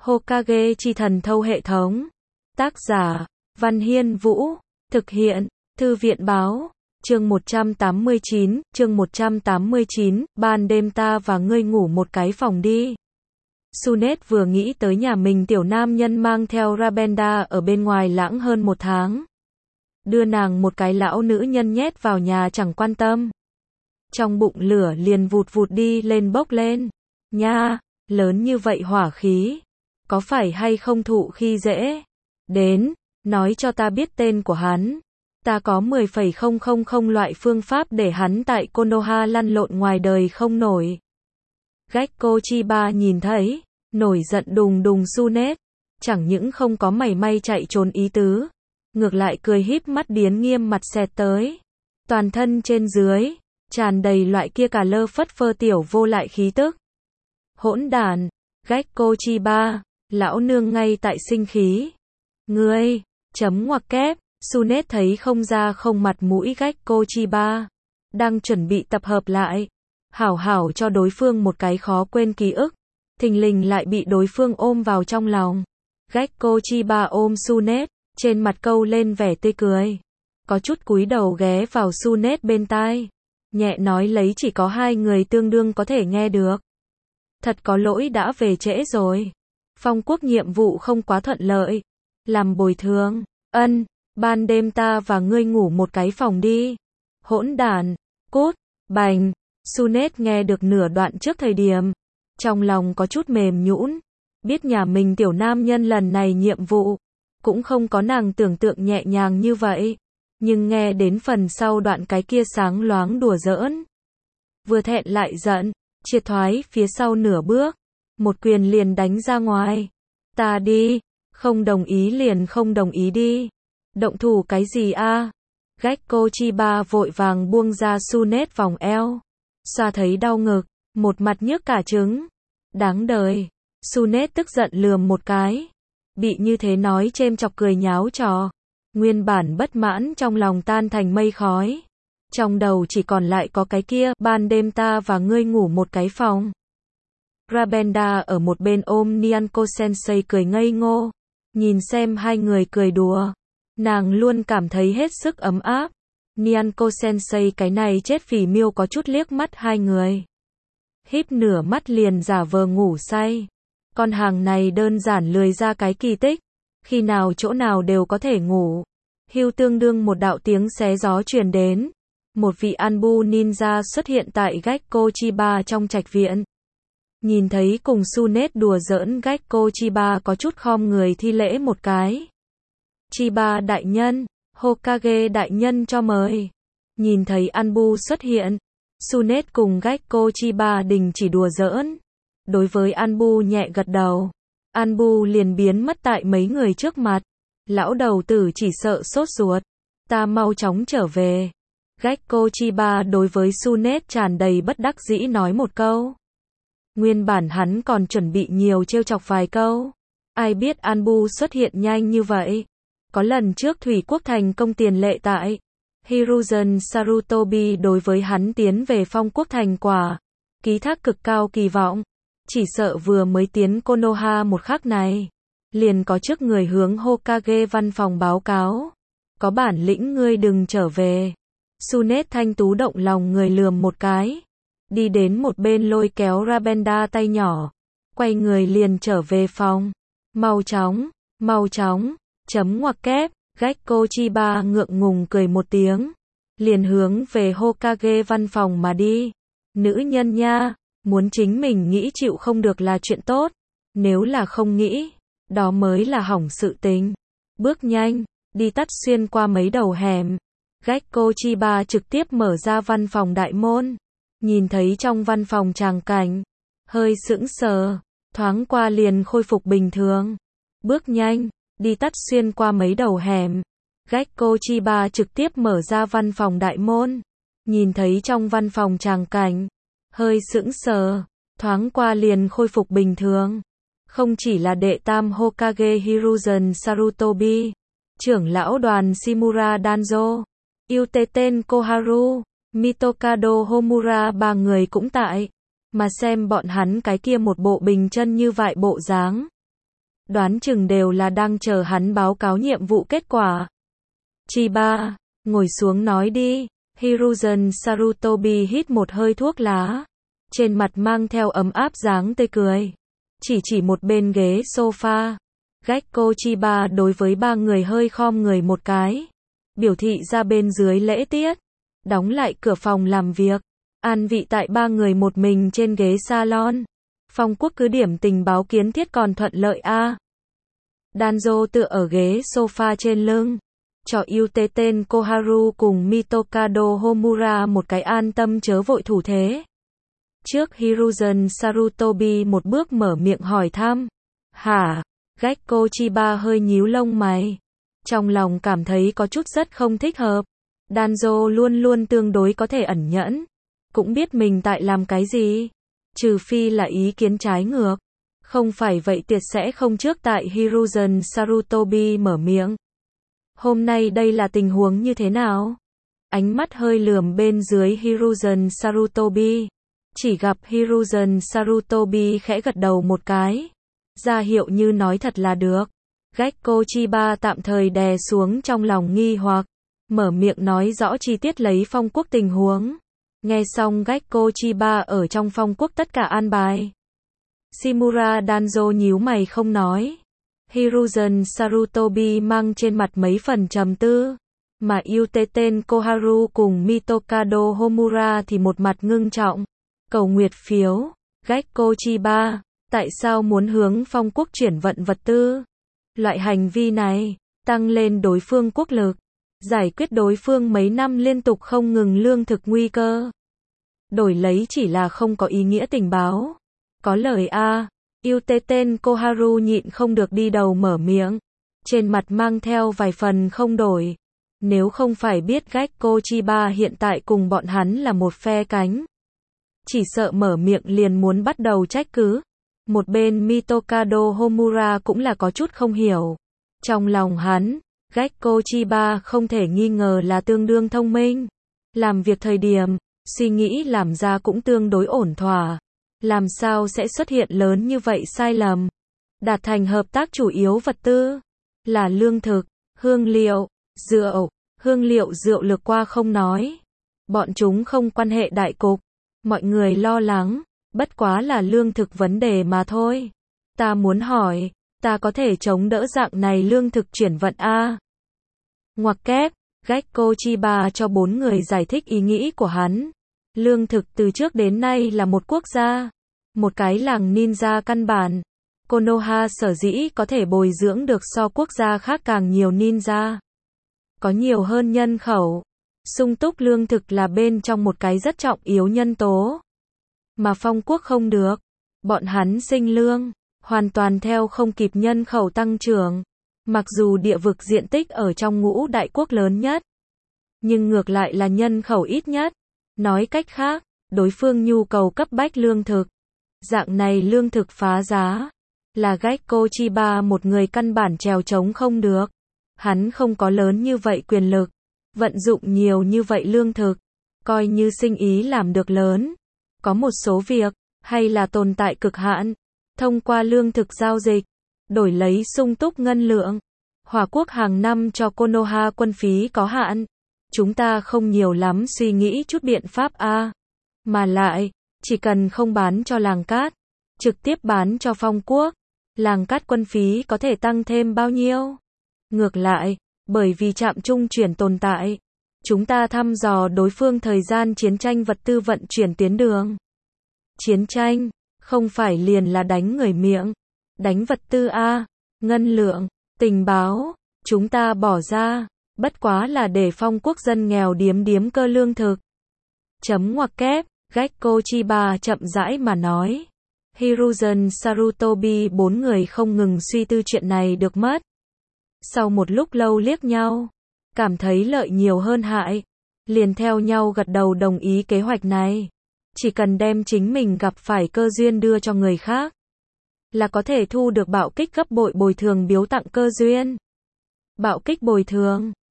Hokage chi thần thâu hệ thống. Tác giả, Văn Hiên Vũ. Thực hiện, Thư viện Báo. Chương 189, ban đêm ta và ngươi ngủ một cái phòng đi. Sunet vừa nghĩ tới nhà mình tiểu nam nhân mang theo Rabenda ở bên ngoài lãng hơn 1 tháng. Đưa nàng một cái lão nữ nhân nhét vào nhà chẳng quan tâm. Trong bụng lửa liền vụt vụt đi lên bốc lên. Nha, lớn như vậy hỏa khí. Có phải hay không thụ khi dễ? Đến, nói cho ta biết tên của hắn. Ta có 10,000 loại phương pháp để hắn tại Konoha lăn lộn ngoài đời không nổi. Gekko Chiba nhìn thấy, nổi giận đùng đùng Sunet, chẳng những không có mảy may chạy trốn ý tứ, ngược lại cười híp mắt điến nghiêm mặt xẹt tới. Toàn thân trên dưới, tràn đầy loại kia cả lơ phất phơ tiểu vô lại khí tức. Hỗn đản, Gekko Chiba, lão nương ngay tại sinh khí. Ngươi, chấm ngoặc kép. Sunet thấy không ra không mặt mũi Gekko Chiba, đang chuẩn bị tập hợp lại, hảo hảo cho đối phương một cái khó quên ký ức, thình lình lại bị đối phương ôm vào trong lòng. Gekko Chiba ôm Sunet, trên mặt câu lên vẻ tươi cười, có chút cúi đầu ghé vào Sunet bên tai, nhẹ nói lấy chỉ có 2 người tương đương có thể nghe được. Thật có lỗi đã về trễ rồi. Phong quốc nhiệm vụ không quá thuận lợi. Làm bồi thường. Ân. Ban đêm ta và ngươi ngủ một cái phòng đi. Hỗn đản, cút, bành. Sunet nghe được nửa đoạn trước thời điểm, trong lòng có chút mềm nhũn, biết nhà mình tiểu nam nhân lần này nhiệm vụ cũng không có nàng tưởng tượng nhẹ nhàng như vậy, nhưng nghe đến phần sau đoạn cái kia sáng loáng đùa giỡn, vừa thẹn lại giận, triệt thoái phía sau nửa bước, một quyền liền đánh ra ngoài. Ta đi, không đồng ý liền không đồng ý đi. Động thủ cái gì a? Gekko Chiba vội vàng buông ra Sunet vòng eo, xoa thấy đau ngực, một mặt nhức cả trứng. Đáng đời. Sunet tức giận lườm một cái, bị như thế nói chêm chọc cười nháo trò, nguyên bản bất mãn trong lòng tan thành mây khói, trong đầu chỉ còn lại có cái kia, ban đêm ta và ngươi ngủ một cái phòng. Rabenda ở một bên ôm Nyanko Sensei cười ngây ngô, nhìn xem 2 người cười đùa. Nàng luôn cảm thấy hết sức ấm áp. Nyanko Sensei cái này chết vì miêu có chút liếc mắt 2 người. Híp nửa mắt liền giả vờ ngủ say. Con hàng này đơn giản lười ra cái kỳ tích. Khi nào chỗ nào đều có thể ngủ. Hưu tương đương một đạo tiếng xé gió truyền đến. Một vị Anbu ninja xuất hiện tại Gekko Chiba trong trạch viện. Nhìn thấy cùng Sunet đùa giỡn Gekko Chiba có chút khom người thi lễ một cái. Chiba đại nhân, Hokage đại nhân cho mời. Nhìn thấy Anbu xuất hiện, Sunet cùng Gekko Chiba đình chỉ đùa giỡn. Đối với Anbu nhẹ gật đầu. Anbu liền biến mất tại mấy người trước mặt. Lão đầu tử chỉ sợ sốt ruột. Ta mau chóng trở về. Gekko Chiba đối với Sunet tràn đầy bất đắc dĩ nói một câu. Nguyên bản hắn còn chuẩn bị nhiều trêu chọc vài câu. Ai biết Anbu xuất hiện nhanh như vậy. Có lần trước Thủy Quốc thành công tiền lệ tại Hiruzen Sarutobi đối với hắn tiến về Phong Quốc thành quả ký thác cực cao kỳ vọng, chỉ sợ vừa mới tiến Konoha một khắc này, liền có trước người hướng Hokage văn phòng báo cáo, có bản lĩnh ngươi đừng trở về. Sunet thanh tú động lòng người lườm một cái, đi đến một bên lôi kéo Rabenda tay nhỏ, quay người liền trở về phòng. Mau chóng. Chấm ngoặc kép, Gekko Chiba ngượng ngùng cười một tiếng, liền hướng về Hokage văn phòng mà đi. Nữ nhân nha, muốn chính mình nghĩ chịu không được là chuyện tốt, nếu là không nghĩ, đó mới là hỏng sự tình. Bước nhanh, đi tắt xuyên qua mấy đầu hẻm, Gekko Chiba trực tiếp mở ra văn phòng đại môn, nhìn thấy trong văn phòng tràng cảnh, hơi sững sờ, thoáng qua liền khôi phục bình thường. Bước nhanh, đi tắt xuyên qua mấy đầu hẻm, Gekko Chiba trực tiếp mở ra văn phòng đại môn, nhìn thấy trong văn phòng tràng cảnh, hơi sững sờ, thoáng qua liền khôi phục bình thường. Không chỉ là đệ tam Hokage Hiruzen Sarutobi, trưởng lão đoàn Shimura Danzo, Yuteten Koharu, Mitokado Homura 3 người cũng tại, mà xem bọn hắn cái kia một bộ bình chân như vại bộ dáng, đoán chừng đều là đang chờ hắn báo cáo nhiệm vụ kết quả. Chiba, ngồi xuống nói đi. Hiruzen Sarutobi hít một hơi thuốc lá, trên mặt mang theo ấm áp dáng tươi cười. Chỉ một bên ghế sofa. Gekko Chiba đối với ba người hơi khom người một cái, biểu thị ra bên dưới lễ tiết, đóng lại cửa phòng làm việc, an vị tại ba người một mình trên ghế salon. Phong Quốc cứ điểm tình báo kiến thiết còn thuận lợi a. Danzo tựa ở ghế sofa trên lưng, cho Yuteten Koharu cùng Mitokado Homura một cái an tâm chớ vội thủ thế. Trước Hiruzen Sarutobi một bước mở miệng hỏi thăm. Hả? Gekko Chiba hơi nhíu lông mày. Trong lòng cảm thấy có chút rất không thích hợp. Danzo luôn luôn tương đối có thể ẩn nhẫn. Cũng biết mình tại làm cái gì. Trừ phi là ý kiến trái ngược. Không phải vậy tuyệt sẽ không trước tại Hiruzen Sarutobi mở miệng. Hôm nay đây là tình huống như thế nào? Ánh mắt hơi lườm bên dưới Hiruzen Sarutobi. Chỉ gặp Hiruzen Sarutobi khẽ gật đầu một cái. Ra hiệu như nói thật là được. Gekko Chiba tạm thời đè xuống trong lòng nghi hoặc. Mở miệng nói rõ chi tiết lấy Phong Quốc tình huống. Nghe xong Gekko Chiba ở trong Phong Quốc tất cả an bài. Shimura Danzo nhíu mày không nói. Hiruzen Sarutobi mang trên mặt mấy phần trầm tư. Mà Yuteten Koharu cùng Mitokado Homura thì một mặt ngưng trọng. Cầu nguyệt phiếu. Gekko Chiba, tại sao muốn hướng Phong Quốc chuyển vận vật tư? Loại hành vi này, tăng lên đối phương quốc lực, giải quyết đối phương mấy năm liên tục không ngừng lương thực nguy cơ. Đổi lấy chỉ là không có ý nghĩa tình báo. Có lời a. Yuteten Koharu nhịn không được đi đầu mở miệng, trên mặt mang theo vài phần không đổi. Nếu không phải biết Gekko Chiba hiện tại cùng bọn hắn là một phe cánh, chỉ sợ mở miệng liền muốn bắt đầu trách cứ. Một bên Mitokado Homura cũng là có chút không hiểu. Trong lòng hắn, Gekko Chiba không thể nghi ngờ là tương đương thông minh. Làm việc thời điểm, suy nghĩ làm ra cũng tương đối ổn thỏa. Làm sao sẽ xuất hiện lớn như vậy sai lầm? Đạt thành hợp tác chủ yếu vật tư là lương thực, hương liệu, rượu. Hương liệu rượu lược qua không nói. Bọn chúng không quan hệ đại cục. Mọi người lo lắng, bất quá là lương thực vấn đề mà thôi. Ta muốn hỏi, ta có thể chống đỡ dạng này lương thực chuyển vận a? Ngoặc kép, Gekko Chiba cho 4 người giải thích ý nghĩ của hắn. Lương thực từ trước đến nay là một quốc gia, một cái làng ninja căn bản. Konoha sở dĩ có thể bồi dưỡng được so quốc gia khác càng nhiều ninja. Có nhiều hơn nhân khẩu. Sung túc lương thực là bên trong một cái rất trọng yếu nhân tố. Mà Phong Quốc không được. Bọn hắn sinh lương, hoàn toàn theo không kịp nhân khẩu tăng trưởng. Mặc dù địa vực diện tích ở trong ngũ đại quốc lớn nhất, nhưng ngược lại là nhân khẩu ít nhất. Nói cách khác, đối phương nhu cầu cấp bách lương thực. Dạng này lương thực phá giá, là Gekko Chiba một người căn bản trèo trống không được. Hắn không có lớn như vậy quyền lực, vận dụng nhiều như vậy lương thực, coi như sinh ý làm được lớn. Có một số việc, hay là tồn tại cực hạn, thông qua lương thực giao dịch, đổi lấy sung túc ngân lượng. Hỏa quốc hàng năm cho Konoha quân phí có hạn, chúng ta không nhiều lắm suy nghĩ chút biện pháp a. Mà lại, chỉ cần không bán cho làng cát, trực tiếp bán cho Phong Quốc, làng cát quân phí có thể tăng thêm bao nhiêu? Ngược lại, bởi vì trạm trung chuyển tồn tại, chúng ta thăm dò đối phương thời gian chiến tranh vật tư vận chuyển tuyến đường. Chiến tranh, không phải liền là đánh người miệng, đánh vật tư a, ngân lượng, tình báo, chúng ta bỏ ra, bất quá là để Phong Quốc dân nghèo điếm cơ lương thực. Chấm ngoặc kép, Gekko Chiba chậm rãi mà nói. Hiruzen Sarutobi 4 người không ngừng suy tư chuyện này được mất. Sau một lúc lâu liếc nhau, cảm thấy lợi nhiều hơn hại, liền theo nhau gật đầu đồng ý kế hoạch này. Chỉ cần đem chính mình gặp phải cơ duyên đưa cho người khác, là có thể thu được bạo kích gấp bội bồi thường biếu tặng cơ duyên. Bạo kích bồi thường,